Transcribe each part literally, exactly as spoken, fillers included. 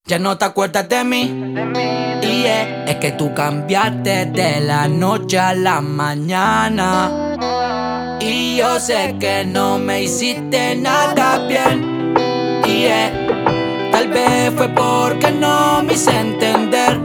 Ya no te acuerdas de mí. Y yeah, es que tú cambiaste de la noche a la mañana. Y yo sé que no me hiciste nada bien. Y yeah, tal vez fue porque no me hice entender.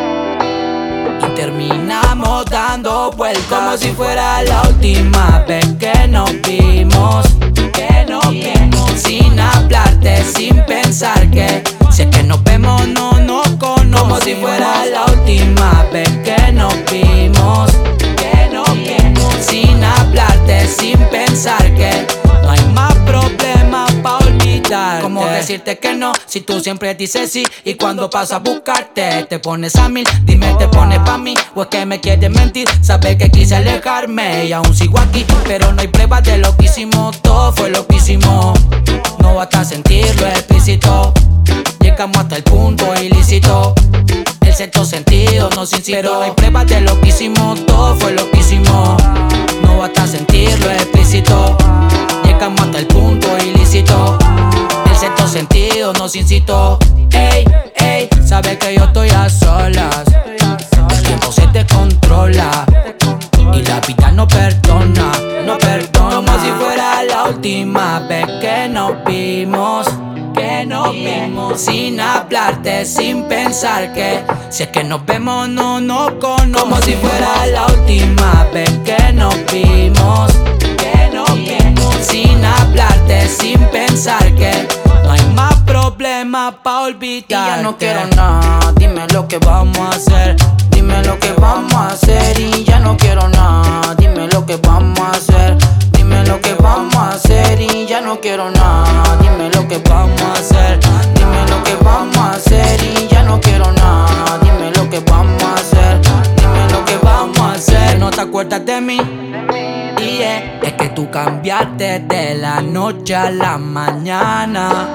Y terminamos dando vueltas como si fuera la última vez que nos vimos. Que nos vimos sin hablarte, sin pensar que si es que nos vemos no nos conocemos. Como si fuera la última vez que nos vimos. Que nos vimos sin hablarte, sin pensar que no hay más problemas pa' olvidarte. Como decirte que no, si tú siempre dices sí. Y cuando paso a buscarte, te pones a mil. Dime, ¿te pones pa' mí o es que me quieres mentir? Sabes que quise alejarme y aún sigo aquí, pero no hay pruebas de lo que hicimos. Todo fue lo que hicimos. No basta sentirlo explícito. Llegamos hasta el punto ilícito. El sexto sentido nos incitó. Pero no hay pruebas de lo que hicimos. Todo fue lo que hicimos. No basta sentirlo explícito. Llegamos hasta el punto ilícito. El sexto sentido nos incitó. Ey, ey, sabes que yo estoy a solas. El tiempo se te controla y la vida no perdona, no perdona. Como si fuera la última vez que nos vimos. Que nos vimos sin hablarte, sin pensar que si es que nos vemos no nos conocemos. Como si fuera la última vez que nos vimos. Que nos vimos sin hablarte, sin pensar que no hay más problemas pa' olvidarte. Y ya no quiero nada, dime lo que vamos a hacer. Dime lo que vamos a hacer. Y ya no quiero nada, dime lo que vamos a hacer. Dime lo que vamos a hacer. Y ya no quiero nada, dime lo que vamos a hacer. Dime lo que vamos a hacer. Y ya no quiero nada, dime lo que vamos a hacer. Dime lo que vamos a hacer. No te acuerdas de mí. Y yeah, es que tú cambiaste de la noche a la mañana.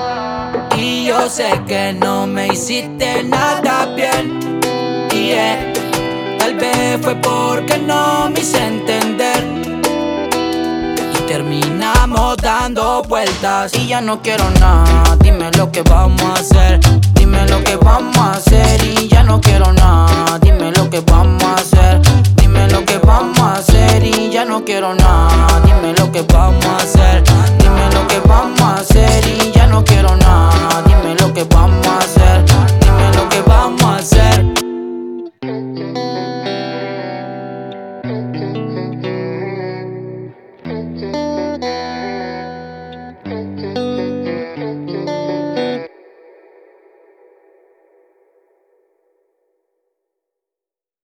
Y yo sé que no me hiciste nada bien. Y yeah, tal vez fue porque no me hice entender. Y terminamos dando vueltas. Y ya no quiero nada, dime lo que vamos a hacer.